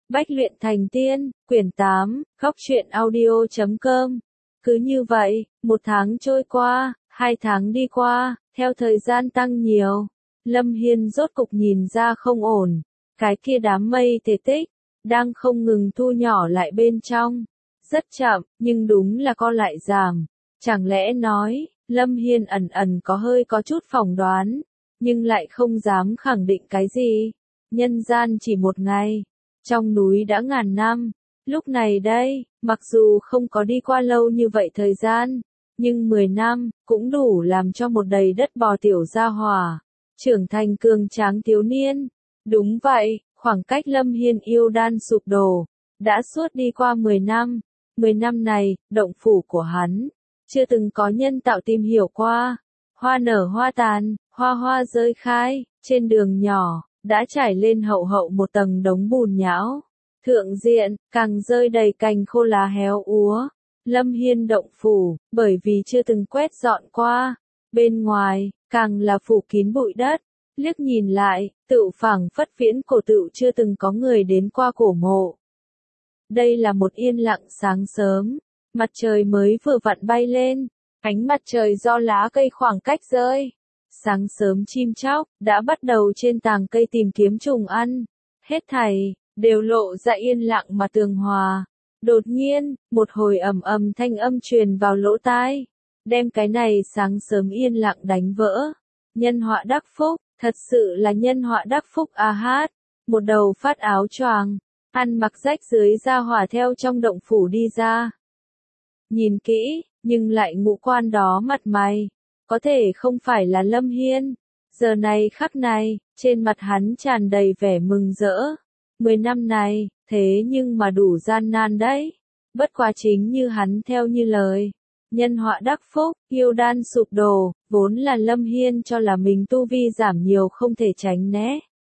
Bách luyện thành tiên, quyển 8, khóc truyện audio.com. Cứ như vậy, 1 tháng trôi qua, 2 tháng đi qua, theo thời gian tăng nhiều, Lâm Hiên rốt cục nhìn ra không ổn. Cái kia đám mây thể tích, đang không ngừng thu nhỏ lại bên trong. Rất chậm, nhưng đúng là co lại giảm. Chẳng lẽ nói, Lâm Hiên ẩn ẩn có chút phỏng đoán, nhưng lại không dám khẳng định cái gì. Nhân gian chỉ 1 ngày, trong núi đã ngàn năm. Lúc này đây, mặc dù không có đi qua lâu như vậy thời gian, nhưng 10 năm, cũng đủ làm cho một đầy đất bò tiểu gia hỏa, trưởng thành cường tráng thiếu niên. Đúng vậy, khoảng cách Lâm Hiên yêu đan sụp đổ, đã suốt đi qua 10 năm. 10 năm này, động phủ của hắn, chưa từng có nhân tạo tìm hiểu qua. Hoa nở hoa tàn, hoa hoa rơi khai, trên đường nhỏ, đã trải lên hậu một tầng đống bùn nhão. Thượng diện, càng rơi đầy cành khô lá héo úa. Lâm Hiên động phủ, bởi vì chưa từng quét dọn qua. Bên ngoài, càng là phủ kín bụi đất. Liếc nhìn lại, tựu phảng phất viễn cổ tựu chưa từng có người đến qua cổ mộ. Đây là một yên lặng sáng sớm. Mặt trời mới vừa vặn bay lên. Ánh mặt trời do lá cây khoảng cách rơi. Sáng sớm chim chóc, đã bắt đầu trên tàng cây tìm kiếm trùng ăn. Hết thảy, đều lộ ra yên lặng mà tường hòa. Đột nhiên, một hồi ầm ầm thanh âm truyền vào lỗ tai. Đem cái này sáng sớm yên lặng đánh vỡ. Nhân họa đắc phúc, thật sự là nhân họa đắc phúc a hát. Một đầu phát áo choàng, ăn mặc rách dưới ra hỏa theo trong động phủ đi ra. Nhìn kỹ, nhưng lại ngũ quan đó mặt mày. Có thể không phải là Lâm Hiên. Giờ này khắc này, trên mặt hắn tràn đầy vẻ mừng rỡ. 10 năm này, thế nhưng mà đủ gian nan đấy. Bất quá chính như hắn theo như lời. Nhân họa đắc phúc, yêu đan sụp đổ, vốn là Lâm Hiên cho là mình tu vi giảm nhiều không thể tránh né.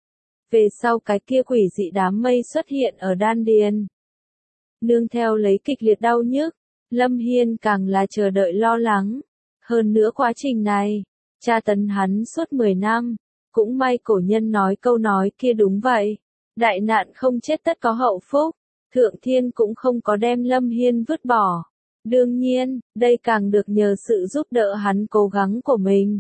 Về sau cái kia quỷ dị đám mây xuất hiện ở đan điền. Nương theo lấy kịch liệt đau nhức, Lâm Hiên càng là chờ đợi lo lắng. Hơn nữa quá trình này, tra tấn hắn suốt 10 năm, cũng may cổ nhân nói câu nói kia đúng vậy. Đại nạn không chết tất có hậu phúc, Thượng Thiên cũng không có đem Lâm Hiên vứt bỏ. Đương nhiên, đây càng được nhờ sự giúp đỡ hắn cố gắng của mình.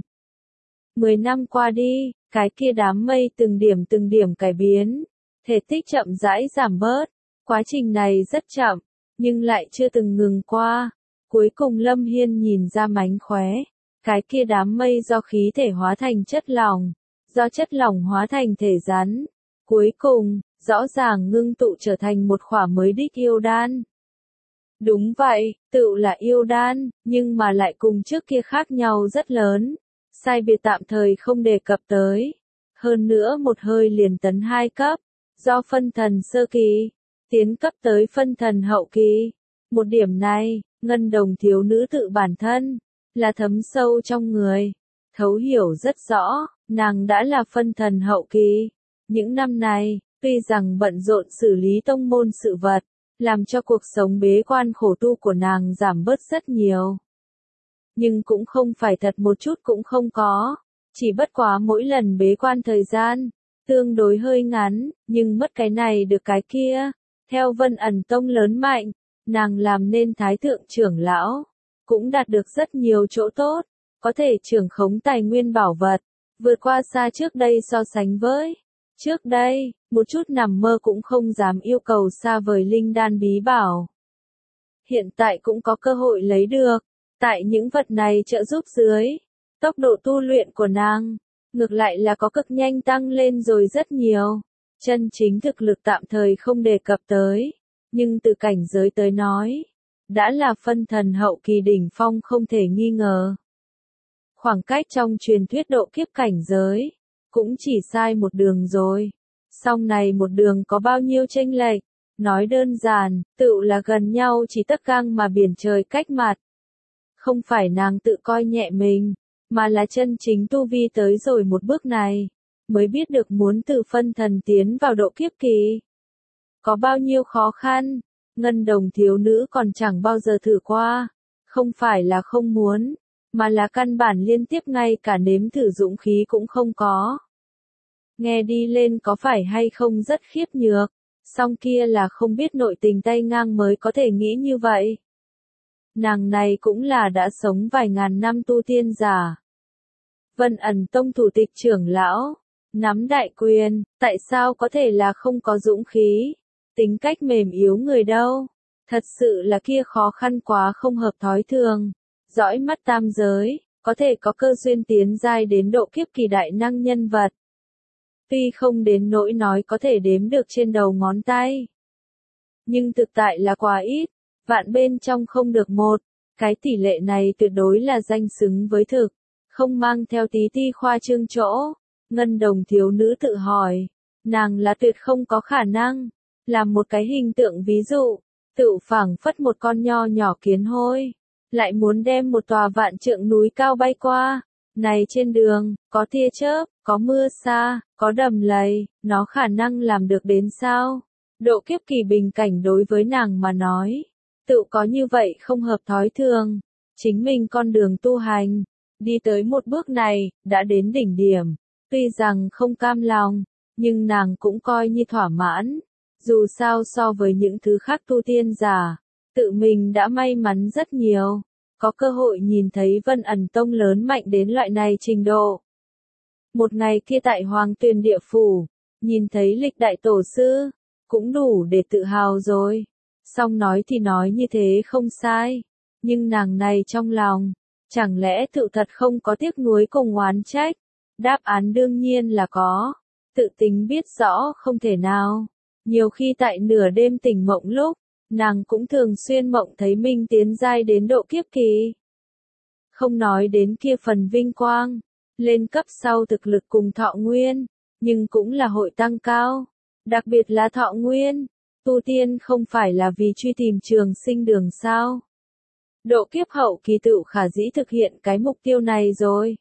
10 năm qua đi, cái kia đám mây từng điểm cải biến, thể tích chậm rãi giảm bớt. Quá trình này rất chậm, nhưng lại chưa từng ngừng qua. Cuối cùng Lâm Hiên nhìn ra mánh khóe, cái kia đám mây do khí thể hóa thành chất lỏng, do chất lỏng hóa thành thể rắn. Cuối cùng, rõ ràng ngưng tụ trở thành một khỏa mới đích yêu đan. Đúng vậy, tựu là yêu đan, nhưng mà lại cùng trước kia khác nhau rất lớn. Sai biệt tạm thời không đề cập tới. Hơn nữa một hơi liền tấn 2 cấp, do phân thần sơ kỳ, tiến cấp tới phân thần hậu kỳ. Một điểm này, ngân đồng thiếu nữ tự bản thân, là thấm sâu trong người. Thấu hiểu rất rõ, nàng đã là phân thần hậu kỳ. Những năm này, tuy rằng bận rộn xử lý tông môn sự vật, làm cho cuộc sống bế quan khổ tu của nàng giảm bớt rất nhiều. Nhưng cũng không phải thật một chút cũng không có, chỉ bất quá mỗi lần bế quan thời gian, tương đối hơi ngắn, nhưng mất cái này được cái kia. Theo Vân Ẩn Tông lớn mạnh, nàng làm nên thái thượng trưởng lão, cũng đạt được rất nhiều chỗ tốt, có thể trưởng khống tài nguyên bảo vật, vượt qua xa trước đây so sánh với. Trước đây, một chút nằm mơ cũng không dám yêu cầu xa vời linh đan bí bảo. Hiện tại cũng có cơ hội lấy được, tại những vật này trợ giúp dưới, tốc độ tu luyện của nàng, ngược lại là có cực nhanh tăng lên rồi rất nhiều. Chân chính thực lực tạm thời không đề cập tới, nhưng từ cảnh giới tới nói, đã là phân thần hậu kỳ đỉnh phong không thể nghi ngờ. Khoảng cách trong truyền thuyết độ kiếp cảnh giới, cũng chỉ sai một đường rồi. Song này một đường có bao nhiêu chênh lệch, nói đơn giản, tựu là gần nhau chỉ tấc gang mà biển trời cách mặt. Không phải nàng tự coi nhẹ mình, mà là chân chính tu vi tới rồi một bước này, mới biết được muốn từ phân thần tiến vào độ kiếp kỳ. Có bao nhiêu khó khăn, ngân đồng thiếu nữ còn chẳng bao giờ thử qua. Không phải là không muốn, mà là căn bản liên tiếp ngay cả nếm thử dũng khí cũng không có. Nghe đi lên có phải hay không rất khiếp nhược, Song kia là không biết nội tình tay ngang mới có thể nghĩ như vậy. Nàng này cũng là đã sống vài ngàn năm tu tiên giả. Vân Ẩn Tông thủ tịch trưởng lão, nắm đại quyền, tại sao có thể là không có dũng khí, tính cách mềm yếu người đâu. Thật sự là kia khó khăn quá không hợp thói thường. Dõi mắt tam giới, có thể có cơ duyên tiến giai đến độ kiếp kỳ đại năng nhân vật. Tuy không đến nỗi nói có thể đếm được trên đầu ngón tay. Nhưng thực tại là quá ít, vạn bên trong không được một. Cái tỷ lệ này tuyệt đối là danh xứng với thực, không mang theo tí ti khoa trương chỗ. Ngân Đồng thiếu nữ tự hỏi, nàng là tuyệt không có khả năng. Làm một cái hình tượng ví dụ, tự phảng phất một con nho nhỏ kiến hôi, lại muốn đem một tòa vạn trượng núi cao bay qua. Này trên đường, có tia chớp, có mưa sa, có đầm lầy, nó khả năng làm được đến sao? Độ kiếp kỳ bình cảnh đối với nàng mà nói, tự có như vậy không hợp thói thường. Chính mình con đường tu hành, đi tới một bước này, đã đến đỉnh điểm. Tuy rằng không cam lòng, nhưng nàng cũng coi như thỏa mãn. Dù sao so với những thứ khác tu tiên giả, tự mình đã may mắn rất nhiều. Có cơ hội nhìn thấy Vân Ẩn Tông lớn mạnh đến loại này trình độ. Một ngày kia tại Hoàng Tuyền Địa Phủ, nhìn thấy lịch đại tổ sư, cũng đủ để tự hào rồi. Song nói thì nói như thế không sai, nhưng nàng này trong lòng, chẳng lẽ tự thật không có tiếc nuối cùng oán trách? Đáp án đương nhiên là có, tự tính biết rõ không thể nào. Nhiều khi tại nửa đêm tỉnh mộng lúc, nàng cũng thường xuyên mộng thấy mình tiến giai đến độ kiếp kỳ. Không nói đến kia phần vinh quang, lên cấp sau thực lực cùng thọ nguyên, nhưng cũng là hội tăng cao. Đặc biệt là thọ nguyên, tu tiên không phải là vì truy tìm trường sinh đường sao. Độ kiếp hậu kỳ tự khả dĩ thực hiện cái mục tiêu này rồi.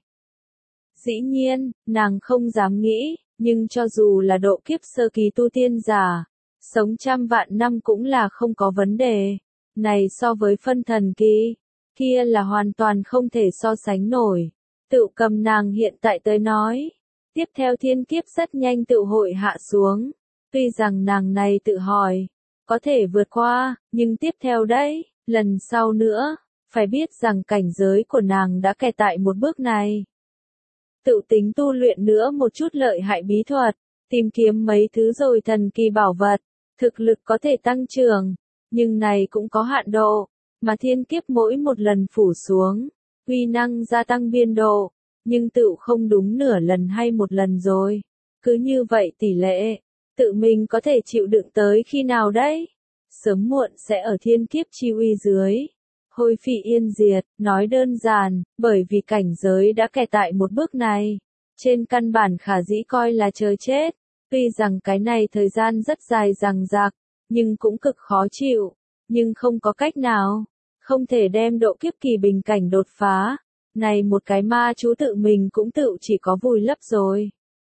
Dĩ nhiên, nàng không dám nghĩ, nhưng cho dù là độ kiếp sơ kỳ tu tiên giả, sống trăm vạn năm cũng là không có vấn đề. Này so với phân thần kỳ, kia là hoàn toàn không thể so sánh nổi. Tự cầm nàng hiện tại tới nói, tiếp theo thiên kiếp rất nhanh tự hội hạ xuống. Tuy rằng nàng này tự hỏi, có thể vượt qua, nhưng tiếp theo đấy, lần sau nữa, phải biết rằng cảnh giới của nàng đã kẹt tại một bước này. Tự tính tu luyện nữa một chút lợi hại bí thuật, tìm kiếm mấy thứ rồi thần kỳ bảo vật, thực lực có thể tăng trưởng, nhưng này cũng có hạn độ, mà thiên kiếp mỗi một lần phủ xuống, uy năng gia tăng biên độ, nhưng tự không đúng nửa lần hay một lần rồi. Cứ như vậy tỷ lệ, tự mình có thể chịu đựng tới khi nào đấy? Sớm muộn sẽ ở thiên kiếp chi uy dưới. Hôi phi yên diệt, nói đơn giản, bởi vì cảnh giới đã kẹt tại một bước này. Trên căn bản khả dĩ coi là chờ chết. Tuy rằng cái này thời gian rất dài dằng dặc, nhưng cũng cực khó chịu. Nhưng không có cách nào. Không thể đem độ kiếp kỳ bình cảnh đột phá. Này một cái ma chú tự mình cũng tự chỉ có vùi lấp rồi.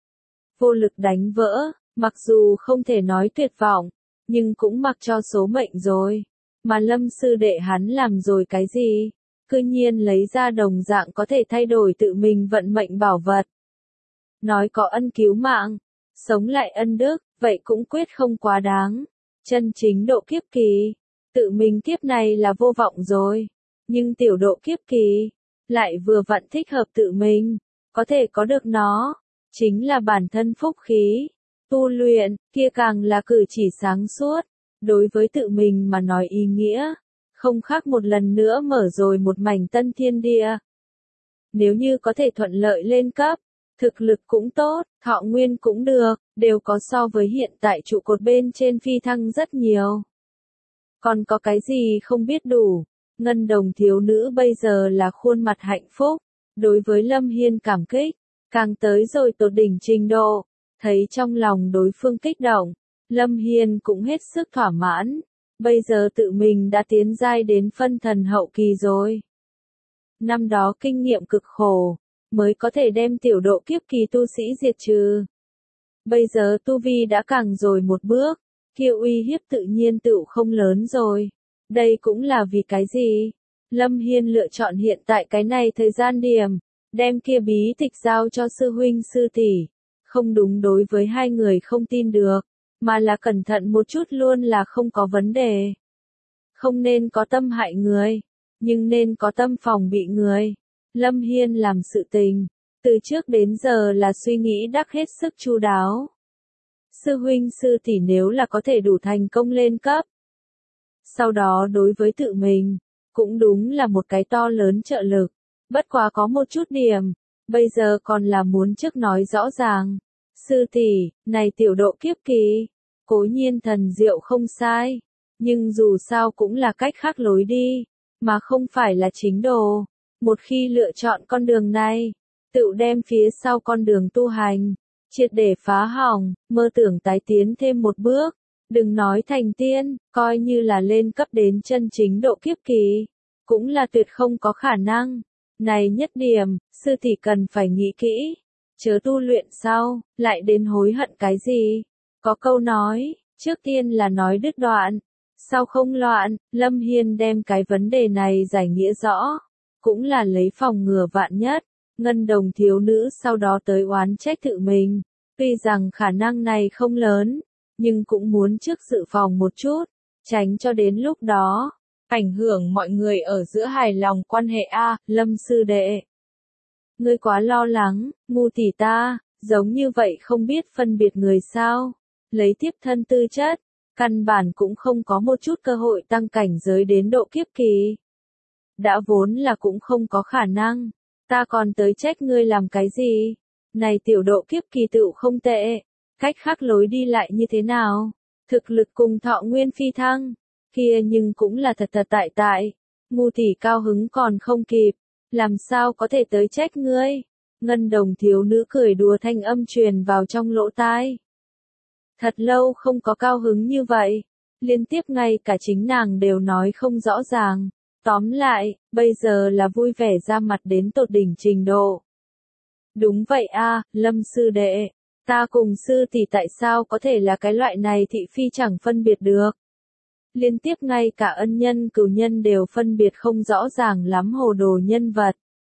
Vô lực đánh vỡ, mặc dù không thể nói tuyệt vọng, nhưng cũng mặc cho số mệnh rồi. Mà Lâm sư đệ hắn làm rồi cái gì? Cư nhiên lấy ra đồng dạng có thể thay đổi tự mình vận mệnh bảo vật. Nói có ân cứu mạng, sống lại ân đức, vậy cũng quyết không quá đáng. Chân chính độ kiếp kỳ, tự mình kiếp này là vô vọng rồi. Nhưng tiểu độ kiếp kỳ, lại vừa vặn thích hợp tự mình, có thể có được nó, chính là bản thân phúc khí. Tu luyện, kia càng là cử chỉ sáng suốt. Đối với tự mình mà nói ý nghĩa, không khác một lần nữa mở rồi một mảnh tân thiên địa. Nếu như có thể thuận lợi lên cấp, thực lực cũng tốt, thọ nguyên cũng được, đều có so với hiện tại trụ cột bên trên phi thăng rất nhiều. Còn có cái gì không biết đủ, Ngân Đồng thiếu nữ bây giờ là khuôn mặt hạnh phúc, đối với Lâm Hiên cảm kích, càng tới rồi tột đỉnh trình độ, thấy trong lòng đối phương kích động. Lâm Hiên cũng hết sức thỏa mãn, bây giờ tự mình đã tiến giai đến phân thần hậu kỳ rồi. Năm đó kinh nghiệm cực khổ, mới có thể đem tiểu độ kiếp kỳ tu sĩ diệt trừ. Bây giờ tu vi đã càng rồi một bước, kia uy hiếp tự nhiên tự không lớn rồi. Đây cũng là vì cái gì? Lâm Hiên lựa chọn hiện tại cái này thời gian điểm, đem kia bí tịch giao cho sư huynh sư tỷ. Không đúng đối với hai người không tin được. mà là cẩn thận một chút luôn là không có vấn đề. Không nên có tâm hại người, nhưng nên có tâm phòng bị người. Lâm Hiên làm sự tình, từ trước đến giờ là suy nghĩ đắc hết sức chu đáo. Sư huynh sư tỷ nếu là có thể đủ thành công lên cấp. Sau đó đối với tự mình, cũng đúng là một cái to lớn trợ lực. Bất quá có một chút điểm, bây giờ còn là muốn trước nói rõ ràng. Sư tỷ, này tiểu độ kiếp kỳ, cố nhiên thần diệu không sai, nhưng dù sao cũng là cách khác lối đi, mà không phải là chính đồ. Một khi lựa chọn con đường này, tự đem phía sau con đường tu hành, triệt để phá hỏng, mơ tưởng tái tiến thêm một bước. Đừng nói thành tiên, coi như là lên cấp đến chân chính độ kiếp kỳ, cũng là tuyệt không có khả năng. Này nhất điểm, sư tỷ cần phải nghĩ kỹ, chớ tu luyện sau, lại đến hối hận cái gì. Có câu nói, trước tiên là nói đứt đoạn, sau không loạn. Lâm Hiên đem cái vấn đề này giải nghĩa rõ, cũng là lấy phòng ngừa vạn nhất. Ngân đồng thiếu nữ sau đó tới oán trách tự mình, tuy rằng khả năng này không lớn, nhưng cũng muốn trước dự phòng một chút, tránh cho đến lúc đó ảnh hưởng mọi người ở giữa hài lòng quan hệ. Lâm sư đệ, ngươi quá lo lắng, ngu tỷ ta, giống như vậy không biết phân biệt người sao, lấy tiếp thân tư chất, căn bản cũng không có một chút cơ hội tăng cảnh giới đến độ kiếp kỳ. Đã vốn là cũng không có khả năng, ta còn tới trách ngươi làm cái gì, này tiểu độ kiếp kỳ tựu không tệ, cách khác lối đi lại như thế nào, thực lực cùng thọ nguyên phi thăng, kia nhưng cũng là thật thật tại, ngu tỷ cao hứng còn không kịp, làm sao có thể tới trách ngươi. Ngân đồng thiếu nữ cười đùa thanh âm truyền vào trong lỗ tai. Thật lâu không có cao hứng như vậy, liên tiếp ngay cả chính nàng đều nói không rõ ràng. Tóm lại, bây giờ là vui vẻ ra mặt đến tột đỉnh trình độ. Đúng vậy Lâm sư đệ, ta cùng sư tỷ tại sao có thể là cái loại này thị phi chẳng phân biệt được. Liên tiếp ngay cả ân nhân cừu nhân đều phân biệt không rõ ràng lắm hồ đồ nhân vật.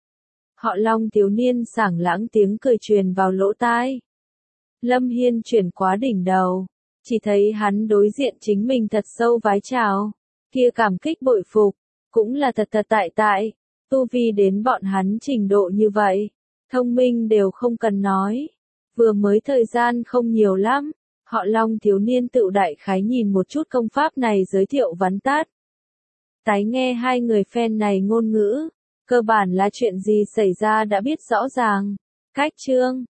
Họ Long thiếu niên sảng lãng tiếng cười truyền vào lỗ tai. Lâm Hiên chuyển quá đỉnh đầu, chỉ thấy hắn đối diện chính mình thật sâu vái chào, kia cảm kích bội phục, cũng là thật thật tại, tu vi đến bọn hắn trình độ như vậy, thông minh đều không cần nói. Vừa mới thời gian không nhiều lắm, họ Long thiếu niên tự đại khái nhìn một chút công pháp này giới thiệu vắn tắt. Tái nghe hai người fan này ngôn ngữ, cơ bản là chuyện gì xảy ra đã biết rõ ràng. Cách chương